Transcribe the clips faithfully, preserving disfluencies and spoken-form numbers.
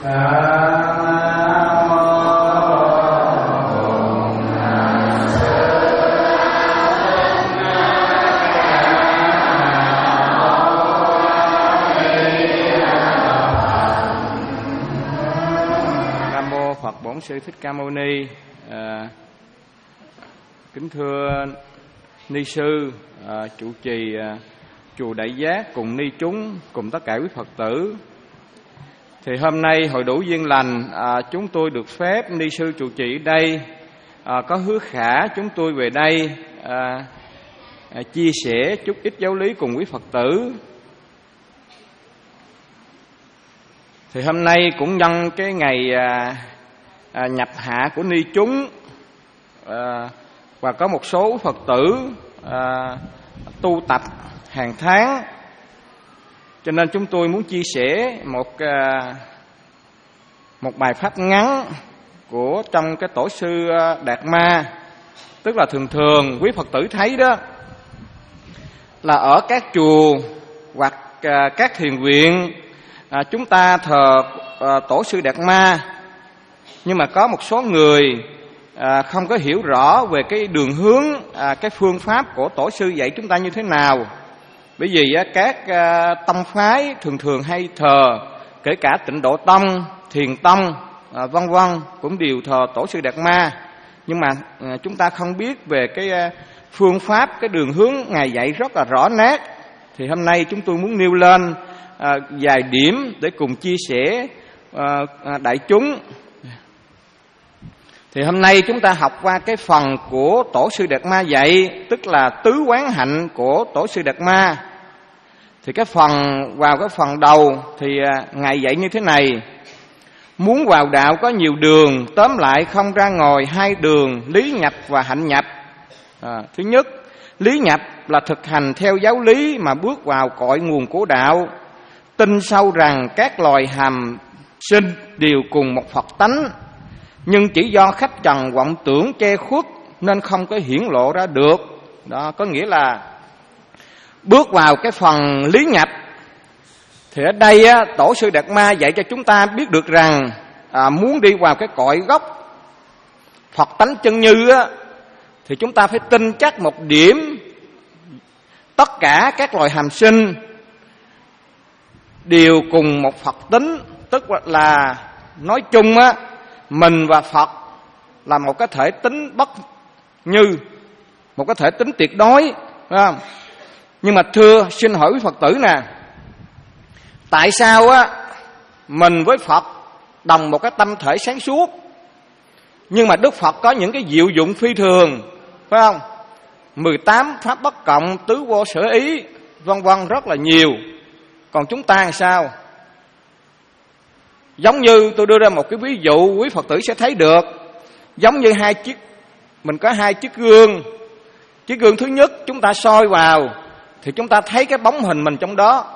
Bổn Sư Thích Ca Mâu Ni. À, kính thưa ni sư, à, trụ trì à, chùa Đại Giác cùng ni chúng, cùng tất cả quý Phật tử. Thì hôm nay hội đủ duyên lành, à, chúng tôi được phép ni sư trụ trì ở đây, à, có hứa khả chúng tôi về đây à, à, chia sẻ chút ít giáo lý cùng quý Phật tử. Thì hôm nay cũng nhân cái ngày à, À, nhập hạ của ni chúng, à, và có một số Phật tử à, tu tập hàng tháng, cho nên chúng tôi muốn chia sẻ một à, một bài pháp ngắn của trong cái tổ sư Đạt Ma. Tức là thường thường quý Phật tử thấy đó là ở các chùa hoặc à, các thiền viện, à, chúng ta thờ à, tổ sư Đạt Ma, nhưng mà có một số người à, không có hiểu rõ về cái đường hướng, à, cái phương pháp của tổ sư dạy chúng ta như thế nào. Bởi vì á, các à, tông phái thường thường hay thờ, kể cả Tịnh Độ Tông, Thiền Tông, à, vân vân cũng đều thờ tổ sư Đạt Ma. Nhưng mà à, chúng ta không biết về cái à, phương pháp, cái đường hướng Ngài dạy rất là rõ nét. Thì hôm nay chúng tôi muốn nêu lên à, vài điểm để cùng chia sẻ à, à, đại chúng. Thì hôm nay chúng ta học qua cái phần của tổ sư Đạt Ma dạy, tức là tứ quán hạnh của tổ sư Đạt Ma. Thì cái phần vào cái phần đầu thì Ngài dạy như thế này: muốn vào đạo có nhiều đường, tóm lại không ra ngồi hai đường, lý nhập và hạnh nhập. À, thứ nhất, lý nhập là thực hành theo giáo lý mà bước vào cội nguồn của đạo, tin sâu rằng các loài hàm sinh đều cùng một Phật tánh, nhưng chỉ do khách trần vọng tưởng che khuất nên không có hiển lộ ra được. Đó có nghĩa là bước vào cái phần lý nhập. Thì ở đây á, tổ sư Đạt Ma dạy cho chúng ta biết được rằng à, muốn đi vào cái cội gốc Phật tánh chân như á, thì chúng ta phải tin chắc một điểm: tất cả các loài hàm sinh đều cùng một Phật tính. Tức là nói chung á, mình và Phật là một cái thể tính bất như, một cái thể tính tuyệt đối, phải không? Nhưng mà thưa xin hỏi quý Phật tử nè, tại sao á mình với Phật đồng một cái tâm thể sáng suốt, nhưng mà Đức Phật có những cái diệu dụng phi thường, phải không? mười tám pháp bất cộng, tứ vô sở ý, vân vân rất là nhiều. Còn chúng ta làm sao? Giống như tôi đưa ra một cái ví dụ quý Phật tử sẽ thấy được. Giống như hai chiếc, mình có hai chiếc gương. Chiếc gương thứ nhất chúng ta soi vào thì chúng ta thấy cái bóng hình mình trong đó.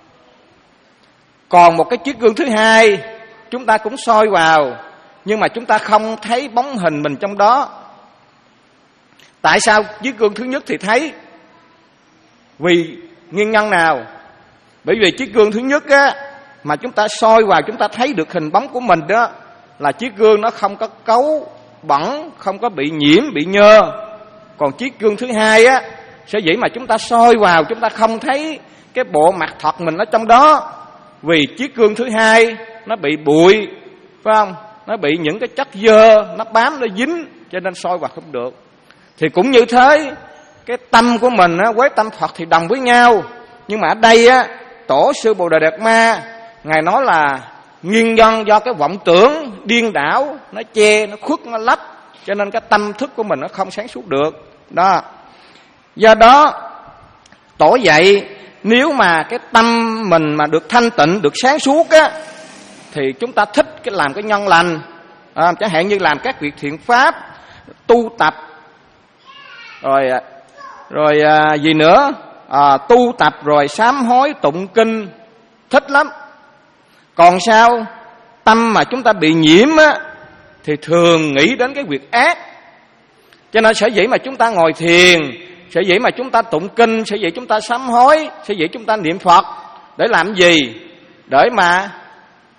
Còn một cái chiếc gương thứ hai chúng ta cũng soi vào, nhưng mà chúng ta không thấy bóng hình mình trong đó. Tại sao chiếc gương thứ nhất thì thấy? Vì nguyên nhân nào? Bởi vì chiếc gương thứ nhất á, mà chúng ta soi vào chúng ta thấy được hình bóng của mình đó, là chiếc gương nó không có cấu bẩn, không có bị nhiễm, bị nhơ. Còn chiếc gương thứ hai á, sở dĩ mà chúng ta soi vào chúng ta không thấy cái bộ mặt thật mình ở trong đó, vì chiếc gương thứ hai nó bị bụi, phải không? Nó bị những cái chất dơ nó bám, nó dính, cho nên soi vào không được. Thì cũng như thế, cái tâm của mình á, với tâm Phật thì đồng với nhau. Nhưng mà ở đây á, tổ sư Bồ Đề Đạt Ma Ngài nói là nguyên nhân do cái vọng tưởng điên đảo, nó che, nó khuất, nó lấp, cho nên cái tâm thức của mình nó không sáng suốt được. Đó. Do đó tổ dạy nếu mà cái tâm mình mà được thanh tịnh, được sáng suốt á, thì chúng ta thích cái làm cái nhân lành, à, chẳng hạn như làm các việc thiện pháp, tu tập, rồi rồi à, gì nữa, à, tu tập rồi sám hối tụng kinh, thích lắm. Còn sao tâm mà chúng ta bị nhiễm á, thì thường nghĩ đến cái việc ác. Cho nên sở dĩ mà chúng ta ngồi thiền, sở dĩ mà chúng ta tụng kinh, sở dĩ chúng ta sám hối, sở dĩ chúng ta niệm Phật, để làm gì? Để mà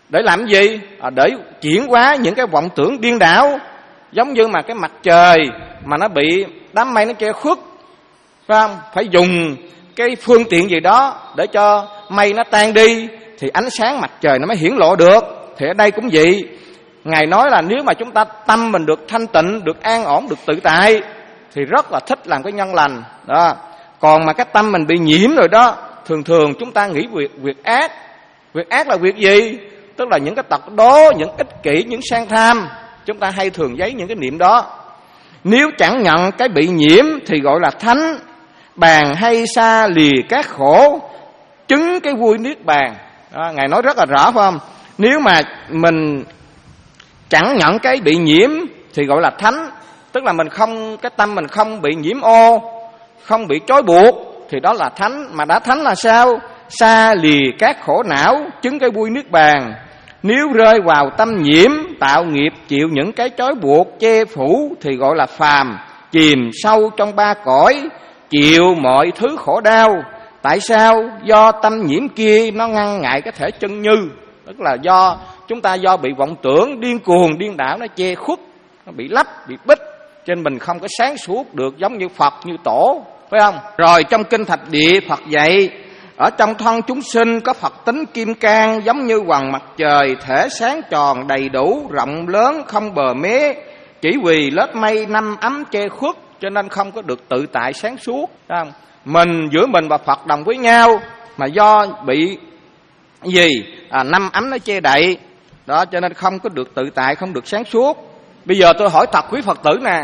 Để làm gì? À, để chuyển hóa những cái vọng tưởng điên đảo. Giống như mà cái mặt trời mà nó bị đám mây nó che khuất, phải không? Phải dùng cái phương tiện gì đó để cho mây nó tan đi thì ánh sáng mặt trời nó mới hiển lộ được. Thì ở đây cũng vậy. Ngài nói là nếu mà chúng ta tâm mình được thanh tịnh, được an ổn, được tự tại thì rất là thích làm cái nhân lành đó. Còn mà cái tâm mình bị nhiễm rồi đó, thường thường chúng ta nghĩ việc, việc ác. Việc ác là việc gì? Tức là những cái tật đố, những ích kỷ, những sang tham. Chúng ta hay thường giấy những cái niệm đó. Nếu chẳng nhận cái bị nhiễm thì gọi là thánh. Bàn hay xa lìa các khổ, chứng cái vui niết bàn đó, Ngài nói rất là rõ, phải không? Nếu mà mình chẳng nhận cái bị nhiễm thì gọi là thánh. Tức là mình không, cái tâm mình không bị nhiễm ô, không bị trói buộc, thì đó là thánh. Mà đã thánh là sao? Xa lìa các khổ não, chứng cái vui niết bàn. Nếu rơi vào tâm nhiễm, tạo nghiệp chịu những cái trói buộc che phủ thì gọi là phàm, chìm sâu trong ba cõi, chịu mọi thứ khổ đau. Tại sao? Do tâm nhiễm kia nó ngăn ngại cái thể chân như. Tức là do chúng ta do bị vọng tưởng điên cuồng, điên đảo nó che khuất, nó bị lấp, bị bích, cho nên mình không có sáng suốt được giống như Phật, như Tổ, phải không? Rồi trong Kinh Thập Địa Phật dạy, ở trong thân chúng sinh có Phật tính kim cang, giống như quầng mặt trời, thể sáng tròn đầy đủ, rộng lớn không bờ mé. Chỉ vì lớp mây năm ấm che khuất cho nên không có được tự tại sáng suốt, phải không? Mình giữa mình và Phật đồng với nhau, mà do bị gì à, năm ấm nó che đậy đó, cho nên không có được tự tại, không được sáng suốt. Bây giờ tôi hỏi thật quý Phật tử nè,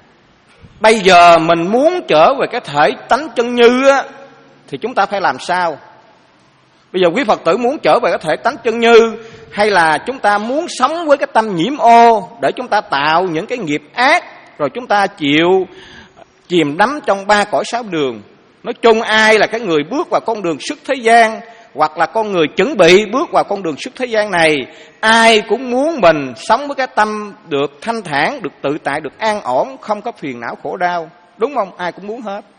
bây giờ mình muốn trở về cái thể tánh chân như á, thì chúng ta phải làm sao? Bây giờ quý Phật tử muốn trở về cái thể tánh chân như, hay là chúng ta muốn sống với cái tâm nhiễm ô để chúng ta tạo những cái nghiệp ác, rồi chúng ta chịu chìm đắm trong ba cõi sáu đường? Nói chung ai là cái người bước vào con đường xuất thế gian, hoặc là con người chuẩn bị bước vào con đường xuất thế gian này, ai cũng muốn mình sống với cái tâm được thanh thản, được tự tại, được an ổn, không có phiền não khổ đau, đúng không? Ai cũng muốn hết.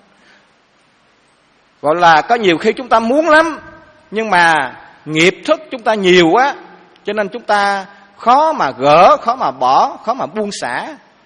Gọi là có nhiều khi chúng ta muốn lắm, nhưng mà nghiệp thức chúng ta nhiều quá, cho nên chúng ta khó mà gỡ, khó mà bỏ, khó mà buông xả.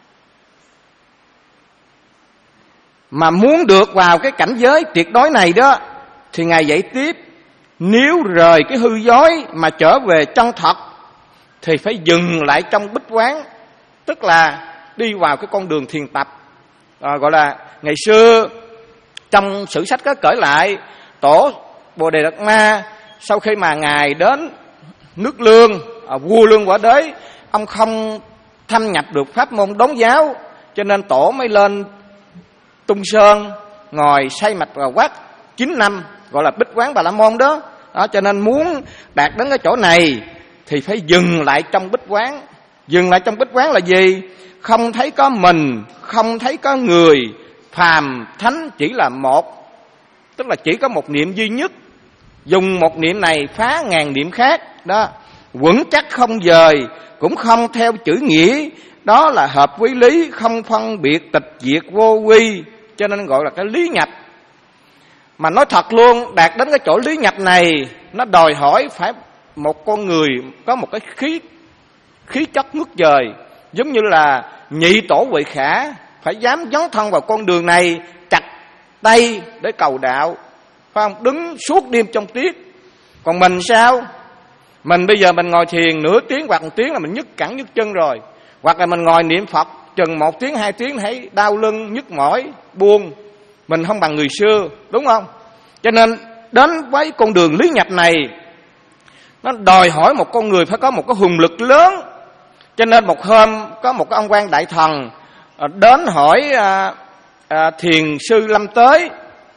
Mà muốn được vào cái cảnh giới tuyệt đối này đó, thì Ngài dạy tiếp, nếu rời cái hư dối mà trở về chân thật thì phải dừng lại trong bích quán. Tức là đi vào cái con đường thiền tập. à, Gọi là ngày xưa trong sử sách có kể lại, Tổ Bồ Đề Đạt Ma sau khi mà Ngài đến nước Lương, à, vua Lương Quả Đế, ông không thâm nhập được pháp môn đốn giáo, cho nên Tổ mới lên Tung Sơn ngồi say mạch vào quát chín năm, gọi là Bích Quán Bà La Môn đó. đó. Cho nên muốn đạt đến cái chỗ này thì phải dừng lại trong Bích Quán. Dừng lại trong Bích Quán là gì? Không thấy có mình, không thấy có người, phàm thánh chỉ là một. Tức là chỉ có một niệm duy nhất, dùng một niệm này phá ngàn niệm khác đó. Vững chắc không dời, cũng không theo chữ nghĩa, đó là hợp với lý, không phân biệt tịch diệt vô quy, cho nên gọi là cái lý nhập. Mà nói thật luôn, đạt đến cái chỗ lý nhập này, nó đòi hỏi phải một con người có một cái khí khí chất ngút trời, giống như là nhị tổ Huệ Khả, phải dám dấn thân vào con đường này, chặt tay để cầu đạo, phải không? Đứng suốt đêm trong tuyết. Còn mình sao? Mình bây giờ mình ngồi thiền nửa tiếng hoặc một tiếng là mình nhức cẳng nhức chân rồi, hoặc là mình ngồi niệm Phật chừng một tiếng hai tiếng thấy đau lưng nhức mỏi buông. Mình không bằng người xưa, đúng không? Cho nên đến với con đường lý nhập này, nó đòi hỏi một con người phải có một cái hùng lực lớn. Cho nên một hôm có một cái ông quan đại thần đến hỏi à, à, thiền sư Lâm Tới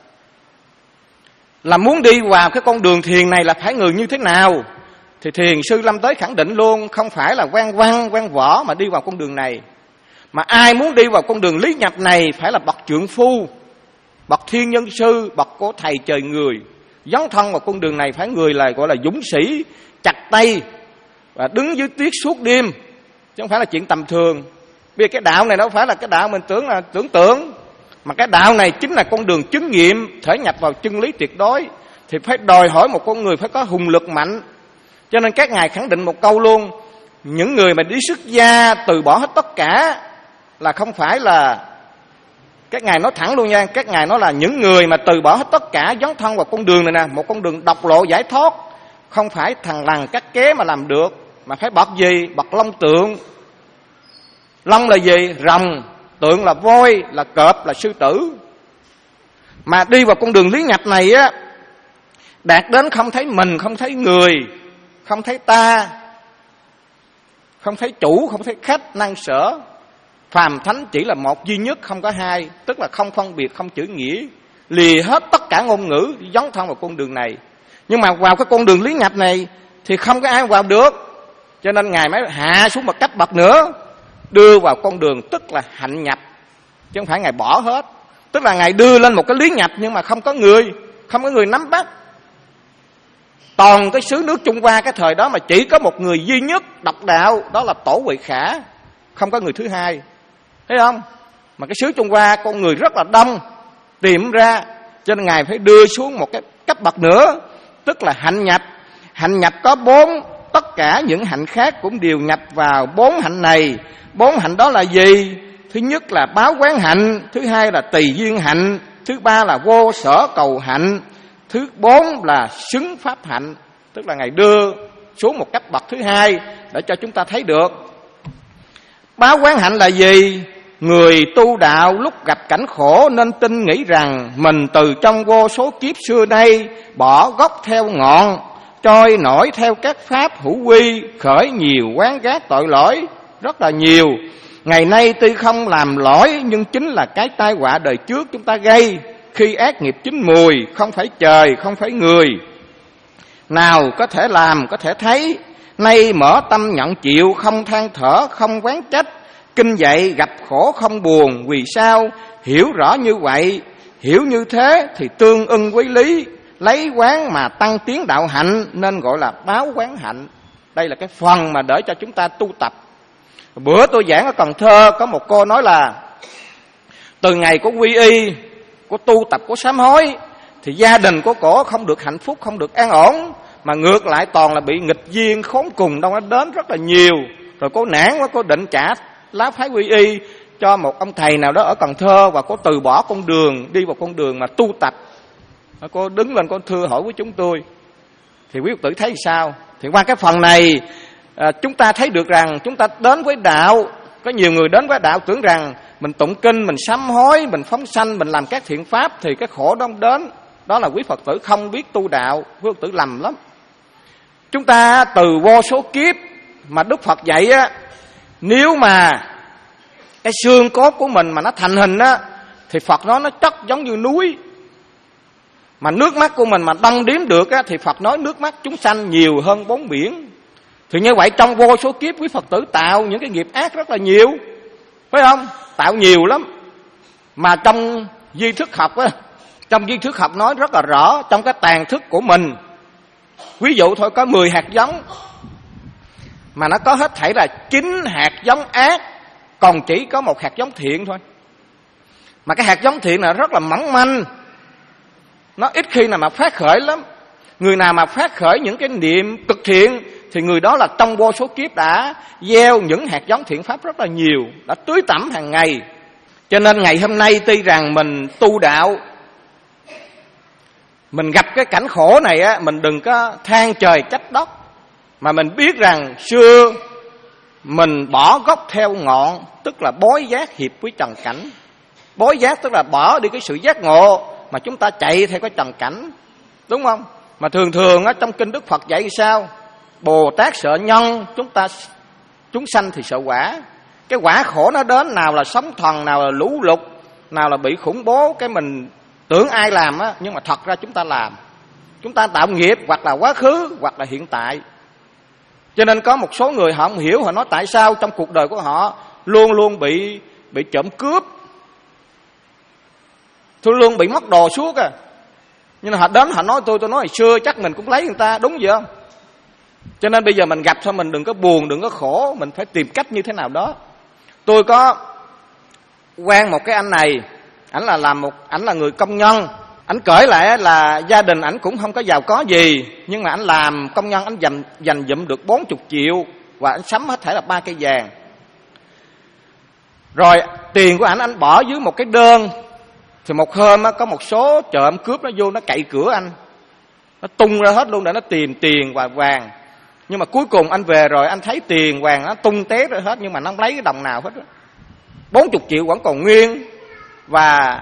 là muốn đi vào cái con đường thiền này là phải người như thế nào. Thì thiền sư Lâm Tới khẳng định luôn, không phải là quan văn, quan võ mà đi vào con đường này, mà ai muốn đi vào con đường lý nhập này phải là bậc trượng phu, bậc thiên nhân sư, bậc của thầy trời người. Dấn thân vào con đường này phải người là gọi là dũng sĩ, chặt tay và đứng dưới tuyết suốt đêm, chứ không phải là chuyện tầm thường. Bây giờ cái đạo này đâu phải là cái đạo mình tưởng là tưởng tượng, mà cái đạo này chính là con đường chứng nghiệm, thể nhập vào chân lý tuyệt đối. Thì phải đòi hỏi một con người phải có hùng lực mạnh, Cho nên các ngài khẳng định một câu luôn: những người mà đi xuất gia từ bỏ hết tất cả là không phải là, các ngài nói thẳng luôn nha, các ngài nói là những người mà từ bỏ hết tất cả dấn thân vào con đường này nè, một con đường độc lộ giải thoát, không phải thằng lằn cắt ké mà làm được, mà phải bật gì? Bật long tượng. Long là gì? Rồng. Tượng là voi, là cọp, là sư tử. Mà đi vào con đường lý nhập này á, đạt đến không thấy mình, không thấy người, không thấy ta, không thấy chủ, không thấy khách, năng sở. Phàm thánh chỉ là một duy nhất, không có hai, tức là không phân biệt, không chữ nghĩa, lìa hết tất cả ngôn ngữ, dấn thân vào con đường này. Nhưng mà vào cái con đường lý nhập này thì không có ai vào được, cho nên ngài mới hạ xuống một cấp bậc nữa, đưa vào con đường tức là hạnh nhập, chứ không phải ngài bỏ hết. Tức là ngài đưa lên một cái lý nhập nhưng mà không có người, không có người nắm bắt. Toàn cái xứ nước Trung Hoa cái thời đó mà chỉ có một người duy nhất độc đạo, đó là Tổ Huệ Khả, không có người thứ hai. Thấy không? Mà cái xứ Trung Hoa con người rất là đông tìm ra, cho nên ngài phải đưa xuống một cái cấp bậc nữa, tức là hạnh nhập. Hạnh nhập có bốn, tất cả những hạnh khác cũng đều nhập vào bốn hạnh này. Bốn hạnh đó là gì? Thứ nhất là báo quán hạnh, thứ hai là tùy duyên hạnh, thứ ba là vô sở cầu hạnh, thứ bốn là xứng pháp hạnh. Tức là ngài đưa xuống một cấp bậc thứ hai để cho chúng ta thấy được. Báo quán hạnh là gì? Người tu đạo lúc gặp cảnh khổ nên tin nghĩ rằng mình từ trong vô số kiếp xưa nay bỏ gốc theo ngọn, trôi nổi theo các pháp hữu quy, khởi nhiều quán gác tội lỗi rất là nhiều. Ngày nay tuy không làm lỗi nhưng chính là cái tai họa đời trước chúng ta gây, khi ác nghiệp chín mùi, không phải trời, không phải người nào có thể làm, có thể thấy. Nay mở tâm nhận chịu, không than thở, không oán trách. Kinh dạy gặp khổ không buồn, vì sao? Hiểu rõ như vậy, hiểu như thế thì tương ưng với lý, lấy quán mà tăng tiến đạo hạnh, nên gọi là báo quán hạnh. Đây là cái phần mà để cho chúng ta tu tập. Bữa tôi giảng ở Cần Thơ, có một cô nói là từ ngày có quy y, có tu tập, có sám hối, thì gia đình của cổ không được hạnh phúc, không được an ổn, mà ngược lại toàn là bị nghịch duyên khốn cùng đâu nó đến rất là nhiều. Rồi cô nản quá, cô định trả lá phái quy y cho một ông thầy nào đó ở Cần Thơ, và cô từ bỏ con đường, đi vào con đường mà tu tập. Cô đứng lên cô thưa hỏi với chúng tôi. Thì quý Phật tử thấy sao? Thì qua cái phần này à, chúng ta thấy được rằng chúng ta đến với đạo, có nhiều người đến với đạo tưởng rằng mình tụng kinh, mình sám hối, mình phóng sanh, mình làm các thiện pháp thì cái khổ đó không đến. Đó là quý Phật tử không biết tu đạo, quý Phật tử lầm lắm. Chúng ta từ vô số kiếp mà Đức Phật dạy á, nếu mà cái xương cốt của mình mà nó thành hình á, thì Phật nói nó chất giống như núi. Mà nước mắt của mình mà đong đếm được á, thì Phật nói nước mắt chúng sanh nhiều hơn bốn biển. Thì như vậy trong vô số kiếp quý Phật tử tạo những cái nghiệp ác rất là nhiều, phải không? Tạo nhiều lắm. Mà trong duy thức học á, trong duy thức học nói rất là rõ, trong cái tàn thức của mình, ví dụ thôi có mười hạt giống, mà nó có hết thảy là chín hạt giống ác, còn chỉ có một hạt giống thiện thôi. Mà cái hạt giống thiện là rất là mỏng manh, nó ít khi nào mà phát khởi lắm. Người nào mà phát khởi những cái niệm cực thiện thì người đó là trong vô số kiếp đã gieo những hạt giống thiện pháp rất là nhiều, đã tưới tẩm hàng ngày. Cho nên ngày hôm nay tuy rằng mình tu đạo, mình gặp cái cảnh khổ này á, mình đừng có than trời trách đất, mà mình biết rằng xưa mình bỏ gốc theo ngọn, tức là bối giác hiệp với trần cảnh. Bối giác tức là bỏ đi cái sự giác ngộ, mà chúng ta chạy theo cái trần cảnh, đúng không? Mà thường thường á, trong kinh Đức Phật dạy sao? Bồ Tát sợ nhân, chúng ta chúng sanh thì sợ quả. Cái quả khổ nó đến, nào là sóng thần, nào là lũ lụt, nào là bị khủng bố, cái mình tưởng ai làm á, nhưng mà thật ra chúng ta làm. Chúng ta tạo nghiệp hoặc là quá khứ hoặc là hiện tại. Cho nên có một số người họ không hiểu, họ nói tại sao trong cuộc đời của họ luôn luôn bị bị trộm cướp, tôi luôn bị mất đồ suốt à. Nhưng mà họ đến họ nói tôi, tôi nói hồi xưa chắc mình cũng lấy người ta, đúng vậy không? Cho nên bây giờ mình gặp thôi mình đừng có buồn, đừng có khổ, mình phải tìm cách như thế nào đó. Tôi có quen một cái anh này, ảnh là làm một ảnh là người công nhân, Ảnh kể lại là gia đình ảnh cũng không có giàu có gì, nhưng mà ảnh làm công nhân, ảnh dành dành dụm được bốn mươi triệu và ảnh sắm hết thảy là ba cây vàng. Rồi tiền của ảnh ảnh bỏ dưới một cái đơn. Thì một hôm có một số trộm cướp nó vô, nó cậy cửa anh, nó tung ra hết luôn để nó tìm tiền và vàng. Nhưng mà cuối cùng anh về rồi anh thấy tiền vàng nó tung té ra hết, nhưng mà nó không lấy cái đồng nào hết. Bốn mươi triệu vẫn còn nguyên, và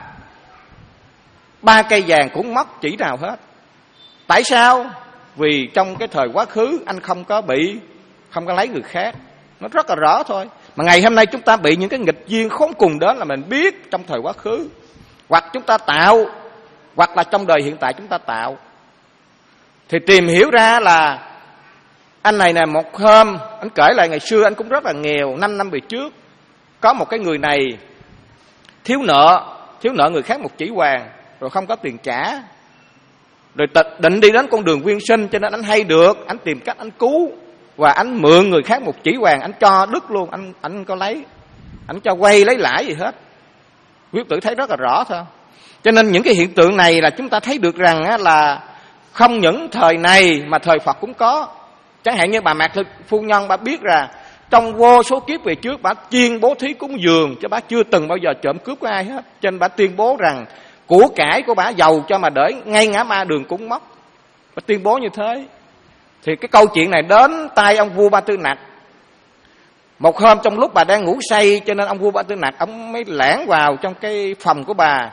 ba cây vàng cũng mất chỉ nào hết. Tại sao? Vì trong cái thời quá khứ anh không có bị, không có lấy người khác. Nó rất là rõ thôi. Mà ngày hôm nay chúng ta bị những cái nghịch duyên khốn cùng đến là mình biết trong thời quá khứ, hoặc chúng ta tạo, hoặc là trong đời hiện tại chúng ta tạo. Thì tìm hiểu ra là anh này nè, một hôm anh kể lại ngày xưa anh cũng rất là nghèo. Năm năm về trước có một cái người này thiếu nợ, thiếu nợ người khác một chỉ vàng, rồi không có tiền trả, rồi định đi đến con đường quyên sinh, cho nên anh hay được, anh tìm cách anh cứu, và anh mượn người khác một chỉ vàng, anh cho đứt luôn, anh anh không có lấy, anh cho quay lấy lãi gì hết. Quý tử thấy rất là rõ thôi. Cho nên những cái hiện tượng này là chúng ta thấy được rằng là không những thời này mà thời Phật cũng có. Chẳng hạn như bà Mạc Thực phu nhân, bà biết là trong vô số kiếp về trước bà chuyên bố thí cúng dường, chứ bà chưa từng bao giờ trộm cướp của ai hết. Cho nên bà tuyên bố rằng của cải của bà giàu cho mà để ngay ngã ma đường cũng mất. Bà tuyên bố như thế. Thì cái câu chuyện này đến tai ông vua Ba Tư Nặc. Một hôm trong lúc bà đang ngủ say, cho nên ông vua Ba Tư Nặc ông mới lẻn vào trong cái phòng của bà.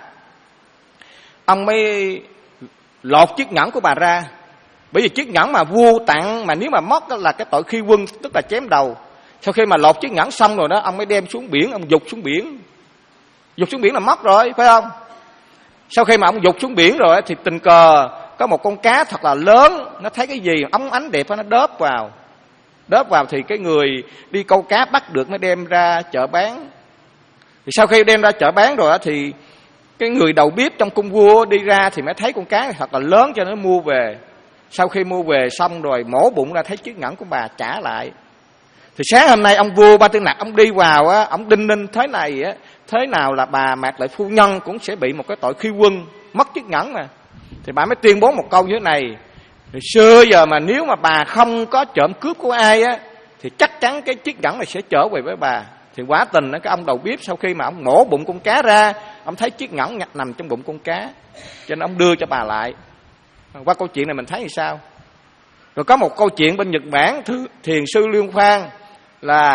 Ông mới lột chiếc nhẫn của bà ra. Bởi vì chiếc nhẫn mà vua tặng, mà nếu mà mất là cái tội khi quân, tức là chém đầu. Sau khi mà lột chiếc nhẫn xong rồi đó, ông mới đem xuống biển, ông dục xuống biển. Dục xuống biển là mất rồi, phải không? Sau khi mà ông dục xuống biển rồi thì tình cờ có một con cá thật là lớn, nó thấy cái gì óng ánh đẹp nó đớp vào. Đớp vào thì cái người đi câu cá bắt được mới đem ra chợ bán. Thì sau khi đem ra chợ bán rồi thì cái người đầu bếp trong cung vua đi ra thì mới thấy con cá này thật là lớn, cho nó mua về. Sau khi mua về xong rồi mổ bụng ra thấy chiếc nhẫn của bà trả lại. Thì sáng hôm nay ông vua Ba Tư Nặc ông đi vào á, ông đinh ninh thế này á, thế nào là bà Mạc Lợi phu nhân cũng sẽ bị một cái tội khi quân, mất chiếc nhẫn mà. Thì bà mới tuyên bố một câu như thế này: thì xưa giờ mà nếu mà bà không có trộm cướp của ai á, thì chắc chắn cái chiếc nhẫn này sẽ trở về với bà. Thì quả tình đó, cái ông đầu bếp sau khi mà ông mổ bụng con cá ra, ông thấy chiếc nhẫn nằm trong bụng con cá, cho nên ông đưa cho bà lại. Qua câu chuyện này mình thấy như sao? Rồi có một câu chuyện bên Nhật Bản, Thiền sư Liên Khoan là